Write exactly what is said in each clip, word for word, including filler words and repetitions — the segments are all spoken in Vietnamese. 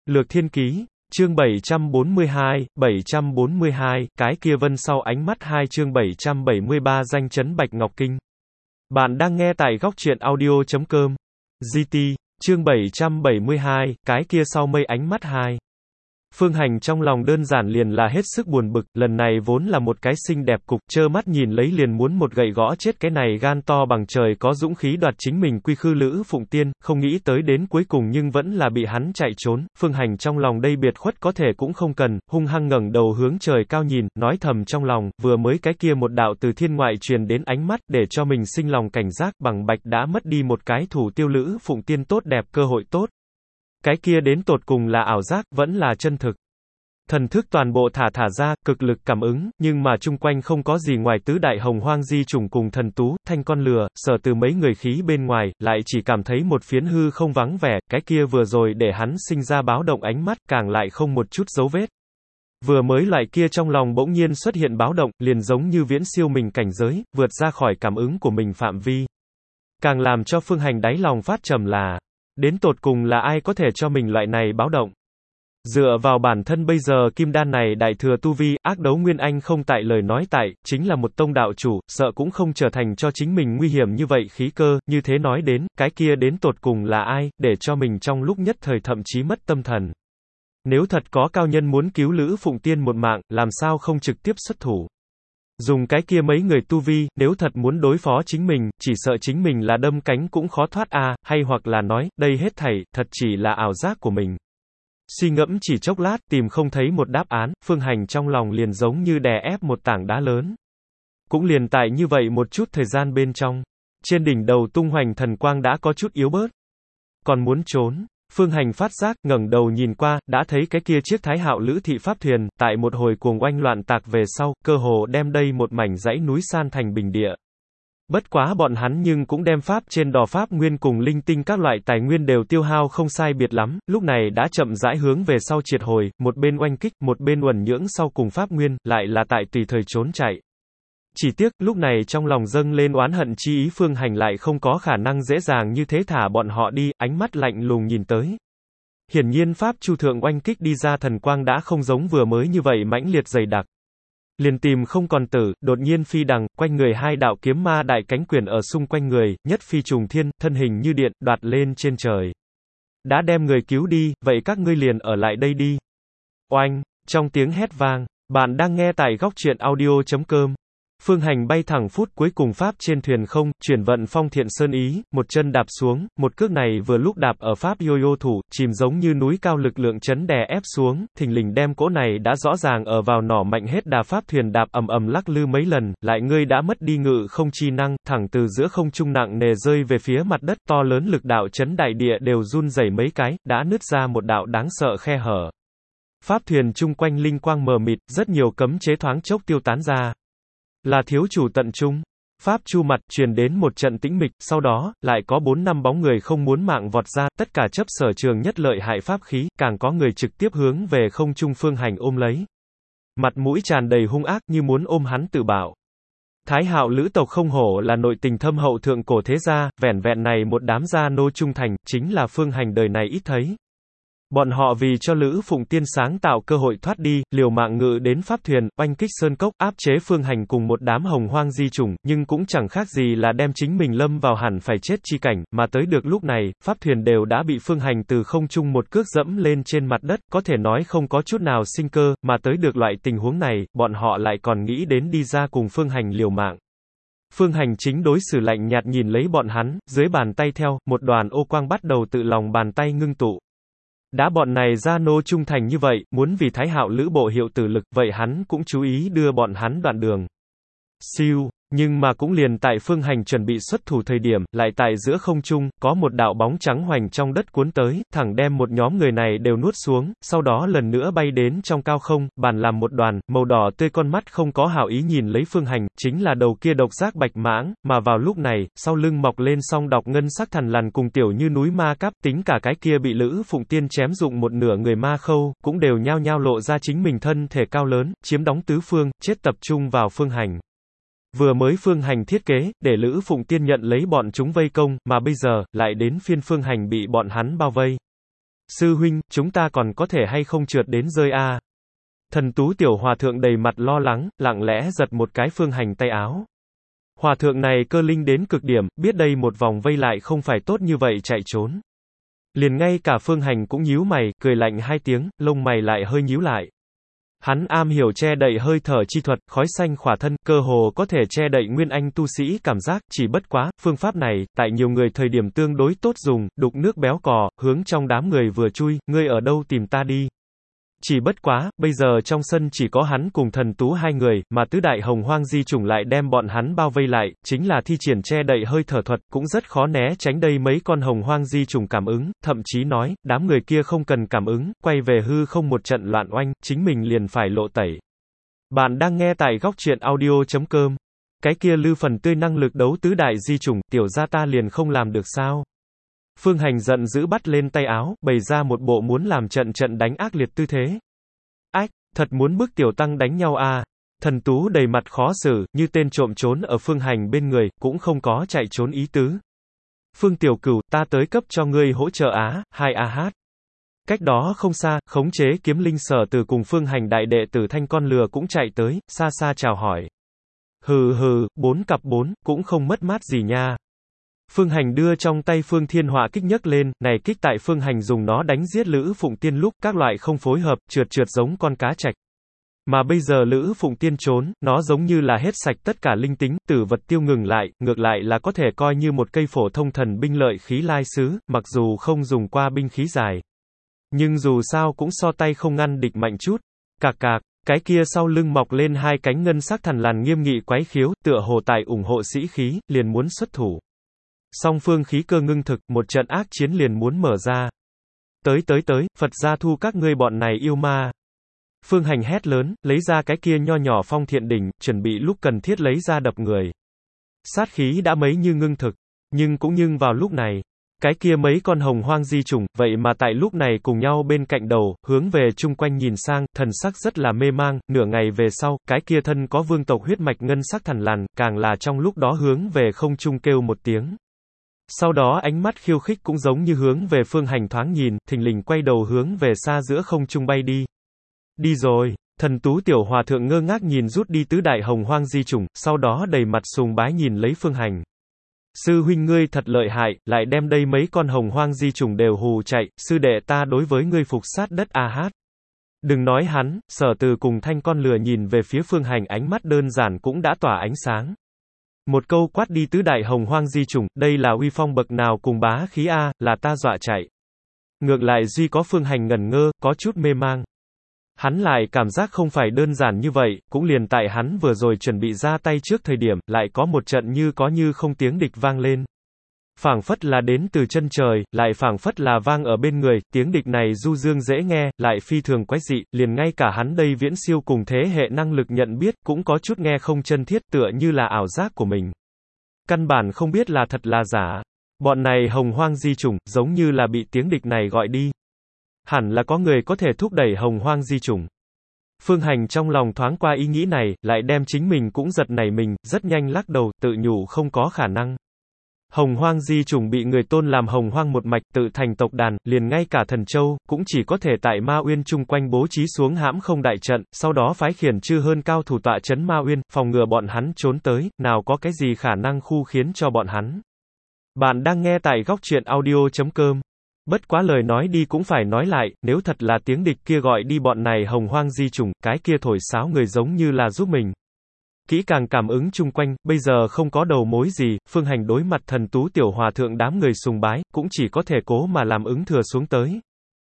Lược Thiên Ký, chương bảy trăm bốn mươi hai, bảy trăm bốn mươi hai, cái kia vân sau ánh mắt hai chương bảy trăm bảy mươi ba danh chấn Bạch Ngọc Kinh. Bạn đang nghe tại góc truyện audio chấm com. giê tê, chương bảy trăm bảy mươi hai, cái kia sau mây ánh mắt hai. Phương Hành trong lòng đơn giản liền là hết sức buồn bực, lần này vốn là một cái xinh đẹp cục, trơ mắt nhìn lấy liền muốn một gậy gõ chết cái này gan to bằng trời có dũng khí đoạt chính mình quy khư Lữ Phụng Tiên, không nghĩ tới đến cuối cùng nhưng vẫn là bị hắn chạy trốn. Phương Hành trong lòng đây biệt khuất có thể cũng không cần, hung hăng ngẩng đầu hướng trời cao nhìn, nói thầm trong lòng, vừa mới cái kia một đạo từ thiên ngoại truyền đến ánh mắt, để cho mình sinh lòng cảnh giác, bằng bạch đã mất đi một cái thủ tiêu Lữ Phụng Tiên tốt đẹp cơ hội tốt. Cái kia đến tột cùng là ảo giác, vẫn là chân thực. Thần thức toàn bộ thả thả ra, cực lực cảm ứng, nhưng mà chung quanh không có gì ngoài tứ đại hồng hoang di chủng cùng thần tú, thanh con lừa, sở từ mấy người khí bên ngoài, lại chỉ cảm thấy một phiến hư không vắng vẻ, cái kia vừa rồi để hắn sinh ra báo động ánh mắt, càng lại không một chút dấu vết. Vừa mới loại kia trong lòng bỗng nhiên xuất hiện báo động, liền giống như viễn siêu mình cảnh giới, vượt ra khỏi cảm ứng của mình phạm vi. Càng làm cho Phương Hành đáy lòng phát trầm là, đến tột cùng là ai có thể cho mình loại này báo động? Dựa vào bản thân bây giờ kim đan này đại thừa tu vi, ác đấu Nguyên Anh không tại lời nói tại, chính là một tông đạo chủ, sợ cũng không trở thành cho chính mình nguy hiểm như vậy khí cơ, như thế nói đến, cái kia đến tột cùng là ai, để cho mình trong lúc nhất thời thậm chí mất tâm thần. Nếu thật có cao nhân muốn cứu Lữ Phụng Tiên một mạng, làm sao không trực tiếp xuất thủ? Dùng cái kia mấy người tu vi, nếu thật muốn đối phó chính mình, chỉ sợ chính mình là đâm cánh cũng khó thoát a, à, hay hoặc là nói, đây hết thảy, thật chỉ là ảo giác của mình. Suy ngẫm chỉ chốc lát, tìm không thấy một đáp án, Phương Hành trong lòng liền giống như đè ép một tảng đá lớn. Cũng liền tại như vậy một chút thời gian bên trong, trên đỉnh đầu tung hoành thần quang đã có chút yếu bớt. Còn muốn trốn, Phương Hành phát giác, ngẩng đầu nhìn qua, đã thấy cái kia chiếc Thái Hạo Lữ thị pháp thuyền, tại một hồi cuồng oanh loạn tạc về sau, cơ hồ đem đây một mảnh dãy núi san thành bình địa. Bất quá bọn hắn nhưng cũng đem pháp trên đò pháp nguyên cùng linh tinh các loại tài nguyên đều tiêu hao không sai biệt lắm, lúc này đã chậm rãi hướng về sau triệt hồi, một bên oanh kích, một bên uẩn nhưỡng sau cùng pháp nguyên, lại là tại tùy thời trốn chạy. Chỉ tiếc, lúc này trong lòng dâng lên oán hận chi ý Phương Hành lại không có khả năng dễ dàng như thế thả bọn họ đi, ánh mắt lạnh lùng nhìn tới. Hiển nhiên pháp chu thượng oanh kích đi ra thần quang đã không giống vừa mới như vậy mãnh liệt dày đặc. Liền tìm không còn tử, đột nhiên phi đằng, quanh người hai đạo kiếm ma đại cánh quyền ở xung quanh người, nhất phi trùng thiên, thân hình như điện, đoạt lên trên trời. Đã đem người cứu đi, vậy các ngươi liền ở lại đây đi. Oanh, trong tiếng hét vang, bạn đang nghe tại góc truyện audio chấm com. Phương Hành bay thẳng phút cuối cùng pháp trên thuyền không, chuyển vận phong thiện sơn ý, một chân đạp xuống, một cước này vừa lúc đạp ở pháp yo-yo thủ, chìm giống như núi cao lực lượng chấn đè ép xuống, thình lình đem cỗ này đã rõ ràng ở vào nỏ mạnh hết đà pháp thuyền đạp ầm ầm lắc lư mấy lần, lại ngươi đã mất đi ngự không chi năng, thẳng từ giữa không trung nặng nề rơi về phía mặt đất, to lớn lực đạo chấn đại địa đều run rẩy mấy cái, đã nứt ra một đạo đáng sợ khe hở. Pháp thuyền chung quanh linh quang mờ mịt, rất nhiều cấm chế thoáng chốc tiêu tán ra. Là thiếu chủ tận trung. Pháp chu mặt, truyền đến một trận tĩnh mịch, sau đó, lại có bốn năm bóng người không muốn mạng vọt ra, tất cả chấp sở trường nhất lợi hại pháp khí, càng có người trực tiếp hướng về không trung Phương Hành ôm lấy. Mặt mũi tràn đầy hung ác như muốn ôm hắn tự bảo. Thái Hạo Lữ tộc không hổ là nội tình thâm hậu thượng cổ thế gia, vẻn vẹn này một đám gia nô trung thành, chính là Phương Hành đời này ít thấy. Bọn họ vì cho Lữ Phụng Tiên sáng tạo cơ hội thoát đi, liều mạng ngự đến pháp thuyền, oanh kích sơn cốc, áp chế Phương Hành cùng một đám hồng hoang di chủng, nhưng cũng chẳng khác gì là đem chính mình lâm vào hẳn phải chết chi cảnh, mà tới được lúc này, pháp thuyền đều đã bị Phương Hành từ không trung một cước dẫm lên trên mặt đất, có thể nói không có chút nào sinh cơ, mà tới được loại tình huống này, bọn họ lại còn nghĩ đến đi ra cùng Phương Hành liều mạng. Phương Hành chính đối xử lạnh nhạt nhìn lấy bọn hắn, dưới bàn tay theo, một đoàn ô quang bắt đầu tự lòng bàn tay ngưng tụ. Đã bọn này gia nô trung thành như vậy, muốn vì Thái Hạo Lữ bộ hiệu tử lực, vậy hắn cũng chú ý đưa bọn hắn đoạn đường. Siêu, nhưng mà cũng liền tại Phương Hành chuẩn bị xuất thủ thời điểm, lại tại giữa không trung, có một đạo bóng trắng hoành trong đất cuốn tới, thẳng đem một nhóm người này đều nuốt xuống, sau đó lần nữa bay đến trong cao không, bàn làm một đoàn, màu đỏ tươi con mắt không có hảo ý nhìn lấy Phương Hành, chính là đầu kia độc giác bạch mãng, mà vào lúc này, sau lưng mọc lên song đọc ngân sắc thần lằn cùng tiểu như núi ma cáp, tính cả cái kia bị Lữ Phụng Tiên chém dụng một nửa người ma khâu, cũng đều nhao nhao lộ ra chính mình thân thể cao lớn, chiếm đóng tứ phương, chết tập trung vào Phương Hành. Vừa mới Phương Hành thiết kế, để Lữ Phụng Tiên nhận lấy bọn chúng vây công, mà bây giờ, lại đến phiên Phương Hành bị bọn hắn bao vây. Sư huynh, chúng ta còn có thể hay không trượt đến rơi a? Thần Tú tiểu hòa thượng đầy mặt lo lắng, lặng lẽ giật một cái Phương Hành tay áo. Hòa thượng này cơ linh đến cực điểm, biết đây một vòng vây lại không phải tốt như vậy chạy trốn. Liền ngay cả Phương Hành cũng nhíu mày, cười lạnh hai tiếng, lông mày lại hơi nhíu lại. Hắn am hiểu che đậy hơi thở chi thuật, khói xanh khỏa thân, cơ hồ có thể che đậy nguyên anh tu sĩ cảm giác, chỉ bất quá, phương pháp này, tại nhiều người thời điểm tương đối tốt dùng, đục nước béo cò, hướng trong đám người vừa chui, ngươi ở đâu tìm ta đi. Chỉ bất quá, bây giờ trong sân chỉ có hắn cùng Thần Tú hai người, mà tứ đại hồng hoang di chủng lại đem bọn hắn bao vây lại, chính là thi triển che đậy hơi thở thuật, cũng rất khó né tránh đây mấy con hồng hoang di chủng cảm ứng, thậm chí nói, đám người kia không cần cảm ứng, quay về hư không một trận loạn oanh, chính mình liền phải lộ tẩy. Bạn đang nghe tại góc truyện audio chấm com. Cái kia lư phần tươi năng lực đấu tứ đại di chủng, tiểu gia ta liền không làm được sao? Phương Hành giận dữ bắt lên tay áo, bày ra một bộ muốn làm trận trận đánh ác liệt tư thế. Ách, thật muốn bức tiểu tăng đánh nhau à? Thần Tú đầy mặt khó xử, như tên trộm trốn ở Phương Hành bên người, cũng không có chạy trốn ý tứ. Phương Tiểu Cửu, ta tới cấp cho ngươi hỗ trợ á, hai a hát. Cách đó không xa, khống chế kiếm linh Sở Từ cùng Phương Hành đại đệ tử Thanh Con Lừa cũng chạy tới, xa xa chào hỏi. Hừ hừ, bốn cặp bốn, cũng không mất mát gì nha. Phương Hành đưa trong tay Phương Thiên Họa kích nhấc lên, này kích tại Phương Hành dùng nó đánh giết Lữ Phụng Tiên lúc các loại không phối hợp, trượt trượt giống con cá trạch. Mà bây giờ Lữ Phụng Tiên trốn, nó giống như là hết sạch tất cả linh tính, tử vật tiêu ngừng lại, ngược lại là có thể coi như một cây phổ thông thần binh lợi khí lai sứ, mặc dù không dùng qua binh khí dài. Nhưng dù sao cũng so tay không ngăn địch mạnh chút. Cạc cạc, cái kia sau lưng mọc lên hai cánh ngân sắc thần lằn nghiêm nghị quái khiếu, tựa hồ tài ủng hộ sĩ khí, liền muốn xuất thủ. Song phương khí cơ ngưng thực, một trận ác chiến liền muốn mở ra. Tới tới tới, Phật gia thu các ngươi bọn này yêu ma. Phương Hành hét lớn, lấy ra cái kia nho nhỏ phong thiện đỉnh, chuẩn bị lúc cần thiết lấy ra đập người. Sát khí đã mấy như ngưng thực, nhưng cũng nhưng vào lúc này, cái kia mấy con hồng hoang di chủng, vậy mà tại lúc này cùng nhau bên cạnh đầu, hướng về chung quanh nhìn sang, thần sắc rất là mê mang, nửa ngày về sau, cái kia thân có vương tộc huyết mạch ngân sắc thần lằn, càng là trong lúc đó hướng về không trung kêu một tiếng. Sau đó ánh mắt khiêu khích cũng giống như hướng về Phương Hành thoáng nhìn, thình lình quay đầu hướng về xa giữa không trung bay đi. Đi rồi, Thần Tú tiểu hòa thượng ngơ ngác nhìn rút đi tứ đại hồng hoang di chủng, sau đó đầy mặt sùng bái nhìn lấy Phương Hành. Sư huynh ngươi thật lợi hại, lại đem đây mấy con hồng hoang di chủng đều hù chạy, sư đệ ta đối với ngươi phục sát đất a hát. Đừng nói hắn, Sở Từ cùng Thanh Con Lừa nhìn về phía Phương Hành ánh mắt đơn giản cũng đã tỏa ánh sáng. Một câu quát đi tứ đại hồng hoang di chủng, đây là uy phong bậc nào cùng bá khí a, là ta dọa chạy. Ngược lại duy có Phương Hành ngẩn ngơ, có chút mê mang. Hắn lại cảm giác không phải đơn giản như vậy, cũng liền tại hắn vừa rồi chuẩn bị ra tay trước thời điểm, lại có một trận như có như không tiếng địch vang lên. Phảng phất là đến từ chân trời, lại phảng phất là vang ở bên người, tiếng địch này du dương dễ nghe, lại phi thường quái dị, liền ngay cả hắn đây viễn siêu cùng thế hệ năng lực nhận biết, cũng có chút nghe không chân thiết tựa như là ảo giác của mình. Căn bản không biết là thật là giả. Bọn này hồng hoang di chủng, giống như là bị tiếng địch này gọi đi. Hẳn là có người có thể thúc đẩy hồng hoang di chủng. Phương Hành trong lòng thoáng qua ý nghĩ này, lại đem chính mình cũng giật nảy mình, rất nhanh lắc đầu, tự nhủ không có khả năng. Hồng hoang di chủng bị người tôn làm hồng hoang một mạch tự thành tộc đàn, liền ngay cả Thần Châu, cũng chỉ có thể tại Ma Uyên chung quanh bố trí xuống hãm không đại trận, sau đó phái khiển chư hơn cao thủ tọa trấn Ma Uyên, phòng ngừa bọn hắn trốn tới, nào có cái gì khả năng khu khiến cho bọn hắn. Bạn đang nghe tại góc truyện audio chấm com. Bất quá lời nói đi cũng phải nói lại, nếu thật là tiếng địch kia gọi đi bọn này hồng hoang di chủng, cái kia thổi sáo người giống như là giúp mình. Kỹ càng cảm ứng chung quanh, bây giờ không có đầu mối gì, Phương Hành đối mặt Thần Tú tiểu hòa thượng đám người sùng bái, cũng chỉ có thể cố mà làm ứng thừa xuống tới.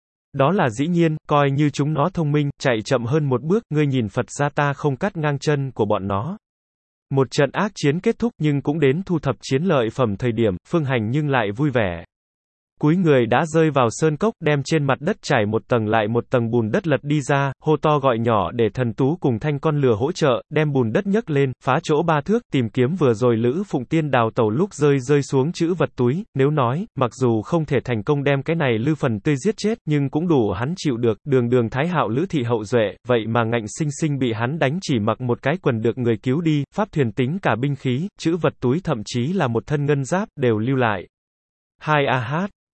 Đó là dĩ nhiên, coi như chúng nó thông minh, chạy chậm hơn một bước, ngươi nhìn Phật gia ta không cắt ngang chân của bọn nó. Một trận ác chiến kết thúc nhưng cũng đến thu thập chiến lợi phẩm thời điểm, Phương Hành nhưng lại vui vẻ. Cúi người đã rơi vào sơn cốc, đem trên mặt đất trải một tầng lại một tầng bùn đất lật đi ra, hô to gọi nhỏ để Thần Tú cùng Thanh Con Lừa hỗ trợ, đem bùn đất nhấc lên, phá chỗ ba thước, tìm kiếm vừa rồi Lữ Phụng Tiên đào tẩu lúc rơi rơi xuống chữ vật túi, nếu nói, mặc dù không thể thành công đem cái này Lư Phần Tươi giết chết, nhưng cũng đủ hắn chịu được, đường đường Thái Hạo Lữ thị hậu duệ, vậy mà ngạnh sinh sinh bị hắn đánh chỉ mặc một cái quần được người cứu đi, pháp thuyền tính cả binh khí, chữ vật túi thậm chí là một thân ngân giáp, đều lưu lại. Hai a hát.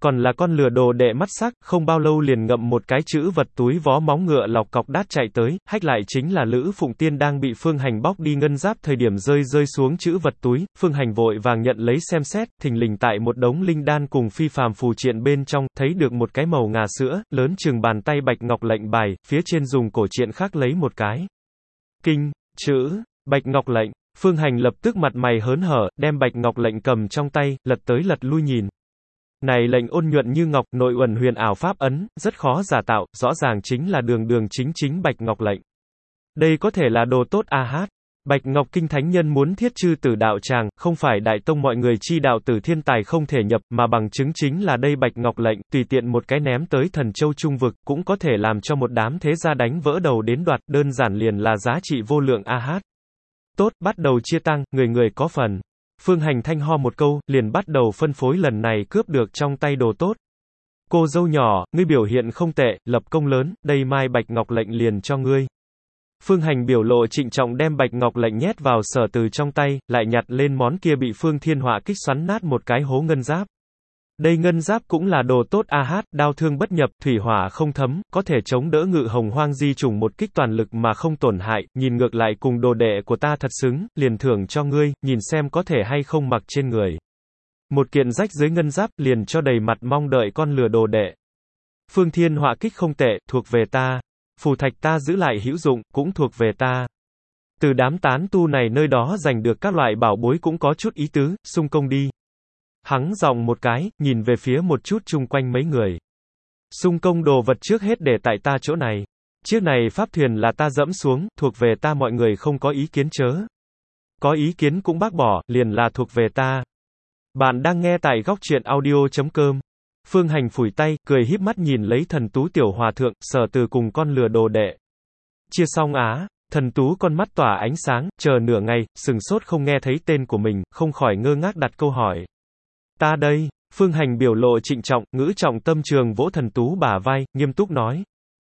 Còn là con lừa đồ đệ mắt sắc, không bao lâu liền ngậm một cái chữ vật túi vó móng ngựa lọc cọc đát chạy tới, hách lại chính là Lữ Phụng Tiên đang bị Phương Hành bóc đi ngân giáp thời điểm rơi rơi xuống chữ vật túi, Phương Hành vội vàng nhận lấy xem xét, thình lình tại một đống linh đan cùng phi phàm phù triện bên trong, thấy được một cái màu ngà sữa, lớn chừng bàn tay bạch ngọc lệnh bài, phía trên dùng cổ truyện khắc lấy một cái kinh, chữ, bạch ngọc lệnh. Phương Hành lập tức mặt mày hớn hở, đem bạch ngọc lệnh cầm trong tay, lật tới lật lui nhìn. Này lệnh ôn nhuận như ngọc, nội uẩn huyền ảo pháp ấn, rất khó giả tạo, rõ ràng chính là đường đường chính chính bạch ngọc lệnh. Đây có thể là đồ tốt a hát. Bạch Ngọc Kinh thánh nhân muốn thiết chư tử đạo tràng, không phải đại tông mọi người chi đạo tử thiên tài không thể nhập, mà bằng chứng chính là đây bạch ngọc lệnh, tùy tiện một cái ném tới thần châu trung vực, cũng có thể làm cho một đám thế gia đánh vỡ đầu đến đoạt, đơn giản liền là giá trị vô lượng a hát. Tốt, bắt đầu chia tăng, người người có phần. Phương Hành thanh ho một câu, liền bắt đầu phân phối lần này cướp được trong tay đồ tốt. Cô dâu nhỏ, ngươi biểu hiện không tệ, lập công lớn, đây mai bạch ngọc lệnh liền cho ngươi. Phương Hành biểu lộ trịnh trọng đem bạch ngọc lệnh nhét vào Sở Từ trong tay, lại nhặt lên món kia bị Phương Thiên Họa kích xoắn nát một cái hố ngân giáp. Đây ngân giáp cũng là đồ tốt a hát, đao thương bất nhập, thủy hỏa không thấm, có thể chống đỡ ngự hồng hoang di trùng một kích toàn lực mà không tổn hại, nhìn ngược lại cùng đồ đệ của ta thật xứng, liền thưởng cho ngươi, nhìn xem có thể hay không mặc trên người. Một kiện rách dưới ngân giáp, liền cho đầy mặt mong đợi con lừa đồ đệ. Phương Thiên Họa kích không tệ, thuộc về ta. Phù thạch ta giữ lại hữu dụng, cũng thuộc về ta. Từ đám tán tu này nơi đó giành được các loại bảo bối cũng có chút ý tứ, xung công đi. Hắn giọng một cái, nhìn về phía một chút chung quanh mấy người. Xung công đồ vật trước hết để tại ta chỗ này. Chiếc này pháp thuyền là ta dẫm xuống, thuộc về ta, mọi người không có ý kiến chớ. Có ý kiến cũng bác bỏ, liền là thuộc về ta. Bạn đang nghe tại góc truyện audio chấm com. Phương Hành phủi tay, cười híp mắt nhìn lấy Thần Tú tiểu hòa thượng, Sở Từ cùng con lừa đồ đệ. Chia xong á, Thần Tú con mắt tỏa ánh sáng, chờ nửa ngày, sừng sốt không nghe thấy tên của mình, không khỏi ngơ ngác đặt câu hỏi. Ta đây, Phương Hành biểu lộ trịnh trọng, ngữ trọng tâm trường vỗ Thần Tú bả vai, nghiêm túc nói.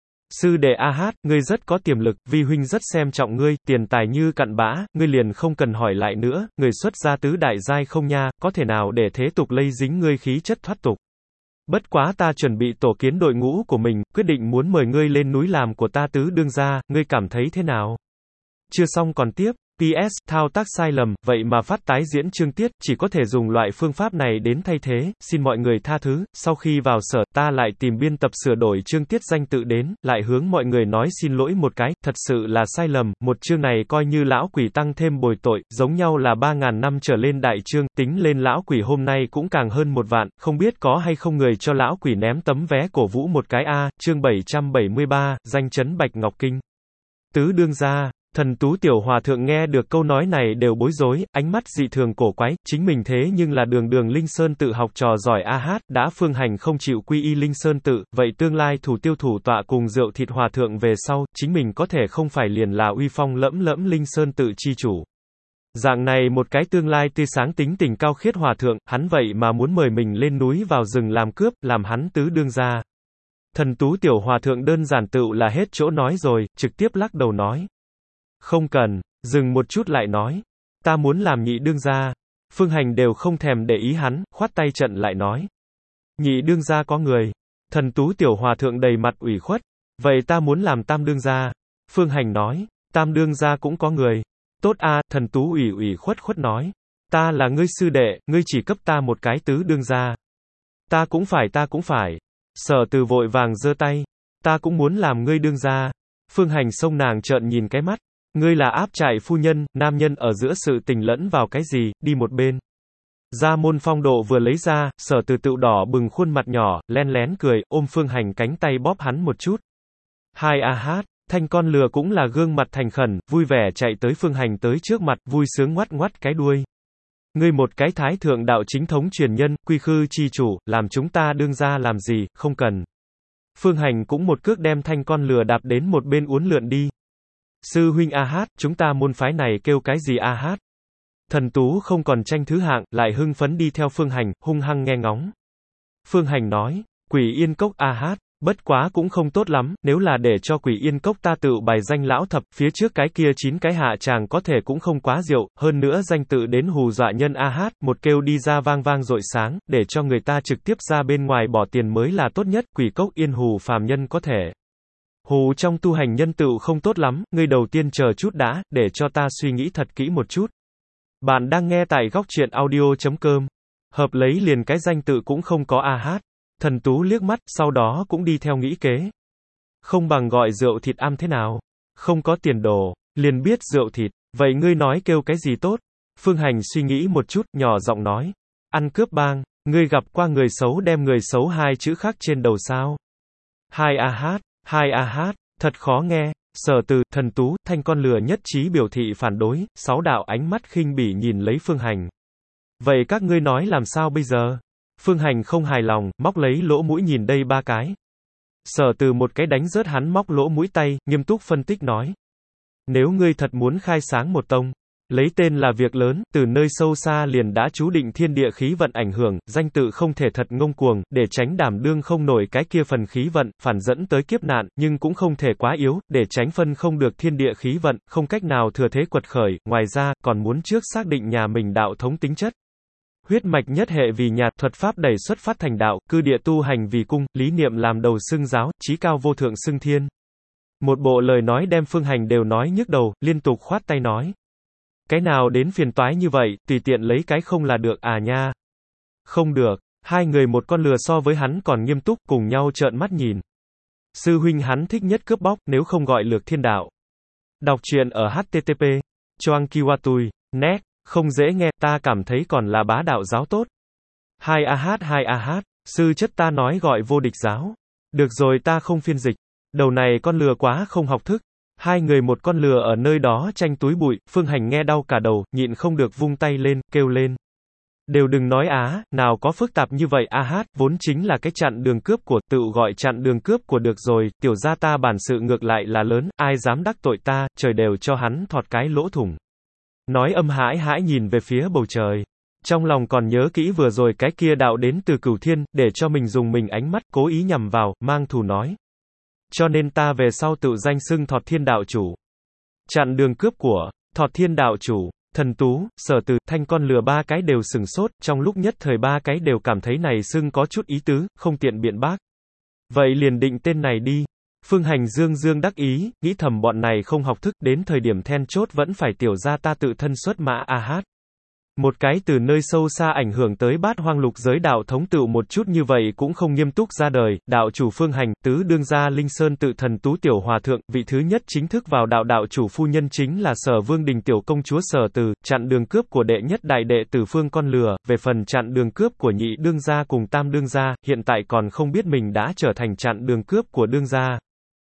Sư đệ a hát, ngươi rất có tiềm lực, vi huynh rất xem trọng ngươi, tiền tài như cặn bã, ngươi liền không cần hỏi lại nữa, người xuất gia tứ đại giai không nha, có thể nào để thế tục lây dính ngươi khí chất thoát tục. Bất quá ta chuẩn bị tổ kiến đội ngũ của mình, quyết định muốn mời ngươi lên núi làm của ta tứ đương gia, ngươi cảm thấy thế nào? Chưa xong còn tiếp. pê ét, thao tác sai lầm, vậy mà phát tái diễn chương tiết, chỉ có thể dùng loại phương pháp này đến thay thế, xin mọi người tha thứ, sau khi vào sở, ta lại tìm biên tập sửa đổi chương tiết danh tự đến, lại hướng mọi người nói xin lỗi một cái, thật sự là sai lầm, một chương này coi như lão quỷ tăng thêm bồi tội, giống nhau là ba ngàn năm trở lên đại chương, tính lên lão quỷ hôm nay cũng càng hơn một vạn, không biết có hay không người cho lão quỷ ném tấm vé cổ vũ một cái a, chương bảy trăm bảy mươi ba, danh chấn Bạch Ngọc Kinh. Tứ đương gia. Thần Tú tiểu hòa thượng nghe được câu nói này đều bối rối, ánh mắt dị thường cổ quái, chính mình thế nhưng là đường đường Linh Sơn tự học trò giỏi a hát, đã Phương Hành không chịu quy y Linh Sơn tự, vậy tương lai thủ tiêu thủ tọa cùng rượu thịt hòa thượng về sau, chính mình có thể không phải liền là uy phong lẫm lẫm Linh Sơn tự chi chủ. Dạng này một cái tương lai tươi sáng tính tình cao khiết hòa thượng, hắn vậy mà muốn mời mình lên núi vào rừng làm cướp, làm hắn tứ đương gia. Thần Tú tiểu hòa thượng đơn giản tựu là hết chỗ nói rồi, trực tiếp lắc đầu nói. Không cần, dừng một chút lại nói. Ta muốn làm nhị đương gia. Phương Hành đều không thèm để ý hắn, khoát tay trận lại nói. Nhị đương gia có người. Thần Tú tiểu hòa thượng đầy mặt ủy khuất. Vậy ta muốn làm tam đương gia. Phương Hành nói. Tam đương gia cũng có người. Tốt a, thần Tú ủy ủy khuất khuất nói. Ta là ngươi sư đệ, ngươi chỉ cấp ta một cái tứ đương gia. Ta cũng phải ta cũng phải. Sở Từ vội vàng giơ tay. Ta cũng muốn làm ngươi đương gia. Phương Hành xông nàng trợn nhìn cái mắt. Ngươi là áp trại phu nhân, nam nhân ở giữa sự tình lẫn vào cái gì, đi một bên. Gia môn phong độ vừa lấy ra, Sở Từ tựu đỏ bừng khuôn mặt nhỏ, len lén cười, ôm Phương Hành cánh tay bóp hắn một chút. Hai a hát, thanh con lừa cũng là gương mặt thành khẩn, vui vẻ chạy tới Phương Hành tới trước mặt, vui sướng ngoắt ngoắt cái đuôi. Ngươi một cái thái thượng đạo chính thống truyền nhân, quy khư chi chủ, làm chúng ta đương gia làm gì, không cần. Phương Hành cũng một cước đem thanh con lừa đạp đến một bên uốn lượn đi. Sư huynh a hát, chúng ta môn phái này kêu cái gì a hát? Thần Tú không còn tranh thứ hạng, lại hưng phấn đi theo Phương Hành, hung hăng nghe ngóng. Phương Hành nói, Quỷ Yên Cốc a hát, Bất quá cũng không tốt lắm, nếu là để cho Quỷ Yên Cốc ta tự bài danh lão thập, phía trước cái kia chín cái hạ tràng có thể cũng không quá diệu, hơn nữa danh tự đến hù dọa nhân a hát, một kêu đi ra vang vang rội sáng, để cho người ta trực tiếp ra bên ngoài bỏ tiền mới là tốt nhất, Quỷ Cốc Yên hù phàm nhân có thể. Hù trong tu hành nhân tựu không tốt lắm, ngươi đầu tiên chờ chút đã, để cho ta suy nghĩ thật kỹ một chút. Bạn đang nghe tại góc truyện audio chấm com. Hợp lấy liền cái danh tự cũng không có a hát. Thần Tú liếc mắt, sau đó cũng đi theo nghĩ kế. Không bằng gọi rượu thịt am thế nào? Không có tiền đồ, liền biết rượu thịt, vậy ngươi nói kêu cái gì tốt? Phương Hành suy nghĩ một chút, nhỏ giọng nói. Ăn cướp bang, ngươi gặp qua người xấu đem người xấu hai chữ khác trên đầu sao? Hai a hát, hai a hát, thật khó nghe. Sở Từ, Thần Tú, Thanh con lừa nhất trí biểu thị phản đối, sáu đạo ánh mắt khinh bỉ nhìn lấy Phương Hành. Vậy các ngươi nói làm sao bây giờ? Phương Hành không hài lòng, móc lấy lỗ mũi nhìn đây ba cái. Sở Từ một cái đánh rớt hắn móc lỗ mũi tay, nghiêm túc phân tích nói. Nếu ngươi thật muốn khai sáng một tông, lấy tên là việc lớn, từ nơi sâu xa liền đã chú định thiên địa khí vận ảnh hưởng, danh tự không thể thật ngông cuồng, để tránh đảm đương không nổi cái kia phần khí vận, phản dẫn tới kiếp nạn, nhưng cũng không thể quá yếu, để tránh phân không được thiên địa khí vận, không cách nào thừa thế quật khởi, ngoài ra, còn muốn trước xác định nhà mình đạo thống tính chất. Huyết mạch nhất hệ vì nhạt, thuật pháp đẩy xuất phát thành đạo, cư địa tu hành vì cung, lý niệm làm đầu xưng giáo, chí cao vô thượng xưng thiên. Một bộ lời nói đem Phương Hành đều nói nhức đầu, liên tục khoát tay nói. Cái nào đến phiền toái như vậy, tùy tiện lấy cái không là được à nha. Không được, hai người một con lừa so với hắn còn nghiêm túc, cùng nhau trợn mắt nhìn. Sư huynh hắn thích nhất cướp bóc, nếu không gọi lược thiên đạo. Đọc truyện ở H T T P. Choang Kiwatui, net. Không dễ nghe, ta cảm thấy còn là bá đạo giáo tốt. Hai a hát hai a hát, sư chất ta nói gọi vô địch giáo. Được rồi ta không phiên dịch. Đầu này con lừa quá không học thức. Hai người một con lừa ở nơi đó tranh túi bụi, Phương Hành nghe đau cả đầu, nhịn không được vung tay lên, kêu lên. Đều đừng nói á, nào có phức tạp như vậy a hát, vốn chính là cái chặn đường cướp của, tự gọi chặn đường cướp của được rồi, tiểu gia ta bản sự ngược lại là lớn, ai dám đắc tội ta, trời đều cho hắn thọt cái lỗ thủng. Nói âm hãi hãi nhìn về phía bầu trời. Trong lòng còn nhớ kỹ vừa rồi cái kia đạo đến từ cửu thiên, để cho mình dùng mình ánh mắt, cố ý nhằm vào, mang thù nói. Cho nên ta về sau tự danh xưng Thọt Thiên đạo chủ. Chặn đường cướp của, Thọt Thiên đạo chủ, Thần Tú, Sở Từ, Thanh con lừa ba cái đều sừng sốt, trong lúc nhất thời ba cái đều cảm thấy này xưng có chút ý tứ, không tiện biện bác. Vậy liền định tên này đi. Phương Hành dương dương đắc ý, nghĩ thầm bọn này không học thức, đến thời điểm then chốt vẫn phải tiểu gia ta tự thân xuất mã a hát. Một cái từ nơi sâu xa ảnh hưởng tới bát hoang lục giới đạo thống tựu một chút như vậy cũng không nghiêm túc ra đời, đạo chủ Phương Hành, tứ đương gia Linh Sơn tự Thần Tú tiểu hòa thượng, vị thứ nhất chính thức vào đạo đạo chủ phu nhân chính là Sở Vương Đình tiểu công chúa Sở Từ, chặn đường cướp của đệ nhất đại đệ tử Phương con lừa, về phần chặn đường cướp của nhị đương gia cùng tam đương gia, hiện tại còn không biết mình đã trở thành chặn đường cướp của đương gia.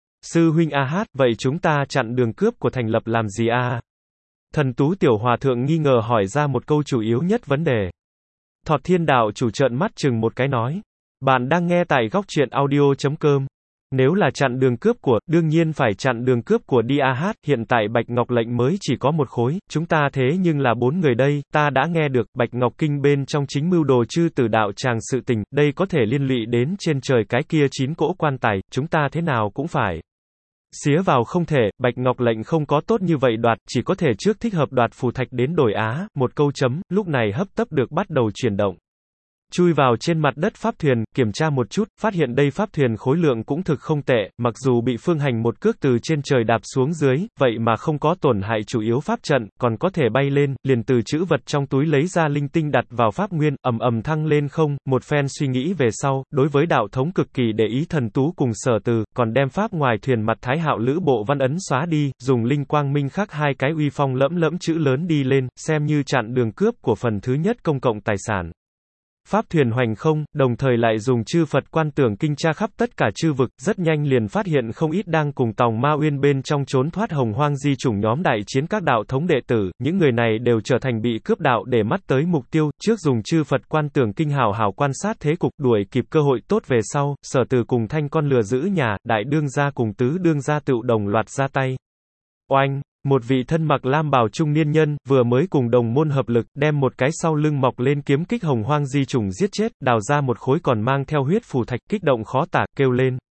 Sư huynh a hát, vậy chúng ta chặn đường cướp của thành lập làm gì a? Thần Tú tiểu hòa thượng nghi ngờ hỏi ra một câu chủ yếu nhất vấn đề. Thọt Thiên đạo chủ trợn mắt chừng một cái nói. Bạn đang nghe tại góc truyện audio chấm com. Nếu là chặn đường cướp của, đương nhiên phải chặn đường cướp của đi a hát, hiện tại Bạch Ngọc lệnh mới chỉ có một khối, chúng ta thế nhưng là bốn người đây, ta đã nghe được, Bạch Ngọc kinh bên trong chính mưu đồ chư tử đạo tràng sự tình, đây có thể liên lụy đến trên trời cái kia chín cỗ quan tài, chúng ta thế nào cũng phải. Xía vào không thể, Bạch Ngọc lệnh không có tốt như vậy đoạt, chỉ có thể trước thích hợp đoạt phù thạch đến đổi á, một câu chấm, lúc này hấp tấp được bắt đầu chuyển động. Chui vào trên mặt đất pháp thuyền, kiểm tra một chút, phát hiện đây pháp thuyền khối lượng cũng thực không tệ, mặc dù bị Phương Hành một cước từ trên trời đạp xuống dưới, vậy mà không có tổn hại chủ yếu pháp trận, còn có thể bay lên, liền từ trữ vật trong túi lấy ra linh tinh đặt vào pháp nguyên, ầm ầm thăng lên không, một phen suy nghĩ về sau, đối với đạo thống cực kỳ để ý Thần Tú cùng Sở Từ, còn đem pháp ngoài thuyền mặt Thái Hạo Lữ bộ văn ấn xóa đi, dùng linh quang minh khắc hai cái uy phong lẫm lẫm chữ lớn đi lên, xem như chặn đường cướp của phần thứ nhất công cộng tài sản. Pháp thuyền hoành không, đồng thời lại dùng chư Phật quan tưởng kinh tra khắp tất cả chư vực, rất nhanh liền phát hiện không ít đang cùng Tòng Ma Uyên bên trong trốn thoát hồng hoang di chủng nhóm đại chiến các đạo thống đệ tử, những người này đều trở thành bị cướp đạo để mắt tới mục tiêu, trước dùng chư Phật quan tưởng kinh hào hào quan sát thế cục, đuổi kịp cơ hội tốt về sau, Sở Từ cùng Thanh con lừa giữ nhà, đại đương gia cùng tứ đương gia tựu đồng loạt ra tay. Oanh! Một vị thân mặc lam bào trung niên nhân, vừa mới cùng đồng môn hợp lực, đem một cái sau lưng mọc lên kiếm kích hồng hoang di trùng giết chết, đào ra một khối còn mang theo huyết phù thạch, kích động khó tả, kêu lên.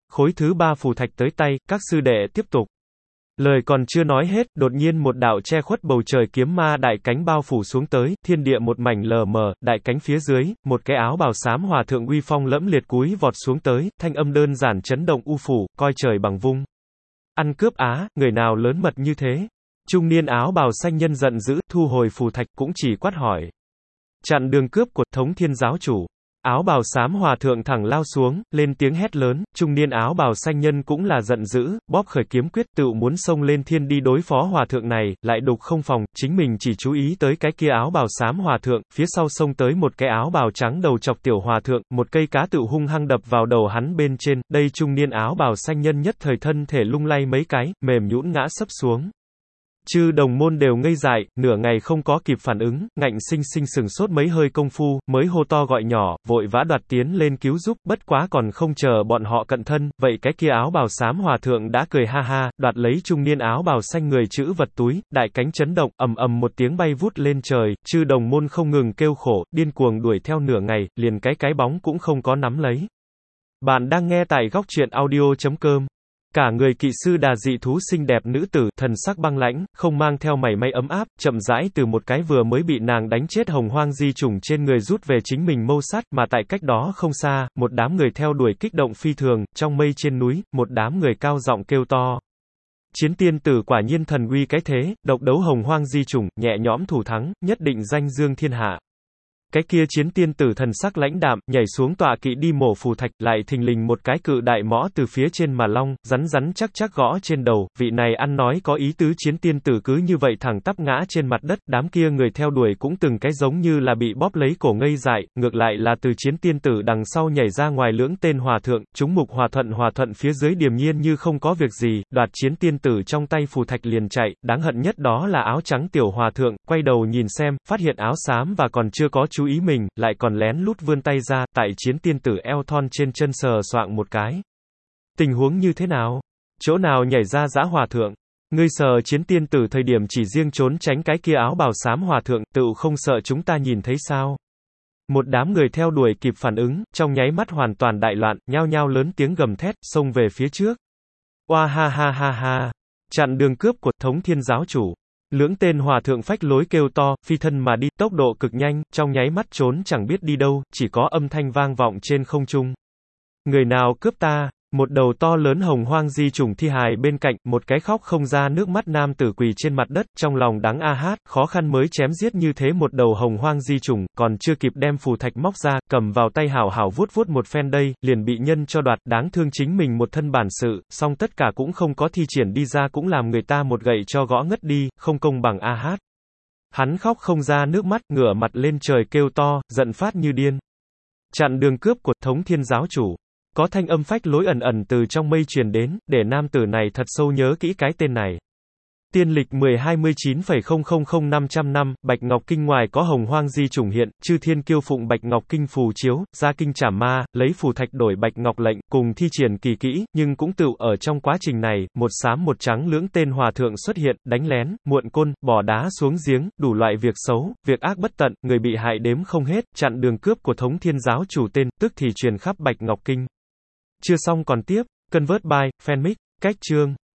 khối thứ ba phù thạch tới tay, các sư đệ tiếp tục. Lời còn chưa nói hết, đột nhiên một đạo che khuất bầu trời kiếm ma đại cánh bao phủ xuống tới, thiên địa một mảnh lờ mờ, đại cánh phía dưới, một cái áo bào xám hòa thượng uy phong lẫm liệt cúi vọt xuống tới, thanh âm đơn giản chấn động u phủ, coi trời bằng vung. Ăn cướp á, người nào lớn mật như thế? Trung niên áo bào xanh nhân giận dữ, thu hồi phù thạch cũng chỉ quát hỏi. Chặn đường cướp của Thống Thiên giáo chủ. Áo bào xám hòa thượng thẳng lao xuống, lên tiếng hét lớn, trung niên áo bào xanh nhân cũng là giận dữ, bóp khởi kiếm quyết tự muốn xông lên thiên đi đối phó hòa thượng này, lại đục không phòng, chính mình chỉ chú ý tới cái kia áo bào xám hòa thượng, phía sau xông tới một cái áo bào trắng đầu chọc tiểu hòa thượng, một cây cá tự hung hăng đập vào đầu hắn bên trên, đây trung niên áo bào xanh nhân nhất thời thân thể lung lay mấy cái, mềm nhũn ngã sấp xuống. Chư đồng môn đều ngây dại, nửa ngày không có kịp phản ứng, ngạnh sinh sinh sừng sốt mấy hơi công phu, mới hô to gọi nhỏ, vội vã đoạt tiến lên cứu giúp, bất quá còn không chờ bọn họ cận thân, vậy cái kia áo bào xám hòa thượng đã cười ha ha, đoạt lấy trung niên áo bào xanh người chữ vật túi, đại cánh chấn động, ầm ầm một tiếng bay vút lên trời, chư đồng môn không ngừng kêu khổ, điên cuồng đuổi theo nửa ngày, liền cái cái bóng cũng không có nắm lấy. Bạn đang nghe tại góc truyện audio chấm com. Cả người kỵ sư đà dị thú xinh đẹp nữ tử, thần sắc băng lãnh, không mang theo mảy may ấm áp, chậm rãi từ một cái vừa mới bị nàng đánh chết hồng hoang di trùng trên người rút về chính mình mâu sát, mà tại cách đó không xa, một đám người theo đuổi kích động phi thường, trong mây trên núi, một đám người cao giọng kêu to. Chiến tiên tử quả nhiên thần uy cái thế, độc đấu hồng hoang di trùng, nhẹ nhõm thủ thắng, nhất định danh dương thiên hạ. Cái kia chiến tiên tử thần sắc lãnh đạm, nhảy xuống tọa kỵ đi mổ phù thạch, lại thình lình một cái cự đại mõ từ phía trên mà long, rắn rắn chắc chắc gõ trên đầu, vị này ăn nói có ý tứ chiến tiên tử cứ như vậy thẳng tắp ngã trên mặt đất, đám kia người theo đuổi cũng từng cái giống như là bị bóp lấy cổ ngây dại, ngược lại là từ chiến tiên tử đằng sau nhảy ra ngoài lưỡng tên hòa thượng, chúng mục hòa thuận hòa thuận phía dưới điềm nhiên như không có việc gì, đoạt chiến tiên tử trong tay phù thạch liền chạy, đáng hận nhất đó là áo trắng tiểu hòa thượng, quay đầu nhìn xem, phát hiện áo xám và còn chưa có chú ý mình, lại còn lén lút vươn tay ra, tại chiến tiên tử eo thon trên chân sờ soạng một cái. Tình huống như thế nào? Chỗ nào nhảy ra dã hòa thượng? Ngươi sờ chiến tiên tử thời điểm chỉ riêng trốn tránh cái kia áo bào xám hòa thượng, tự không sợ chúng ta nhìn thấy sao? Một đám người theo đuổi kịp phản ứng, trong nháy mắt hoàn toàn đại loạn, nhao nhao lớn tiếng gầm thét, xông về phía trước. Oa ha ha ha ha! Chặn đường cướp của Thống Thiên giáo chủ. Lưỡng tên hòa thượng phách lối kêu to, phi thân mà đi, tốc độ cực nhanh, trong nháy mắt trốn chẳng biết đi đâu, chỉ có âm thanh vang vọng trên không trung. Người nào cướp ta? Một đầu to lớn hồng hoang di trùng thi hài bên cạnh, một cái khóc không ra nước mắt nam tử quỳ trên mặt đất, trong lòng đắng a hát, khó khăn mới chém giết như thế một đầu hồng hoang di trùng, còn chưa kịp đem phù thạch móc ra, cầm vào tay hảo hảo vuốt vuốt một phen đây, liền bị nhân cho đoạt, đáng thương chính mình một thân bản sự, song tất cả cũng không có thi triển đi ra cũng làm người ta một gậy cho gõ ngất đi, không công bằng a hát. Hắn khóc không ra nước mắt, ngửa mặt lên trời kêu to, giận phát như điên. Chặn đường cướp của Thống Thiên giáo chủ. Có thanh âm phách lối ẩn ẩn từ trong mây truyền đến, để nam tử này thật sâu nhớ kỹ cái tên này. Tiên lịch mười hai mươi chín phẩy không không không năm trăm năm, Bạch Ngọc Kinh ngoài có hồng hoang di trùng hiện, chư thiên kiêu phụng Bạch Ngọc Kinh phù chiếu, ra kinh trảm ma, lấy phù thạch đổi Bạch Ngọc lệnh, cùng thi triển kỳ kỹ, nhưng cũng tự ở trong quá trình này, một xám một trắng lưỡng tên hòa thượng xuất hiện, đánh lén, muộn côn, bỏ đá xuống giếng, đủ loại việc xấu, việc ác bất tận, người bị hại đếm không hết, chặn đường cướp của Thống Thiên giáo chủ tên, tức thì truyền khắp Bạch Ngọc Kinh. Chưa xong còn tiếp, Convert by, Fanmic, cách chương.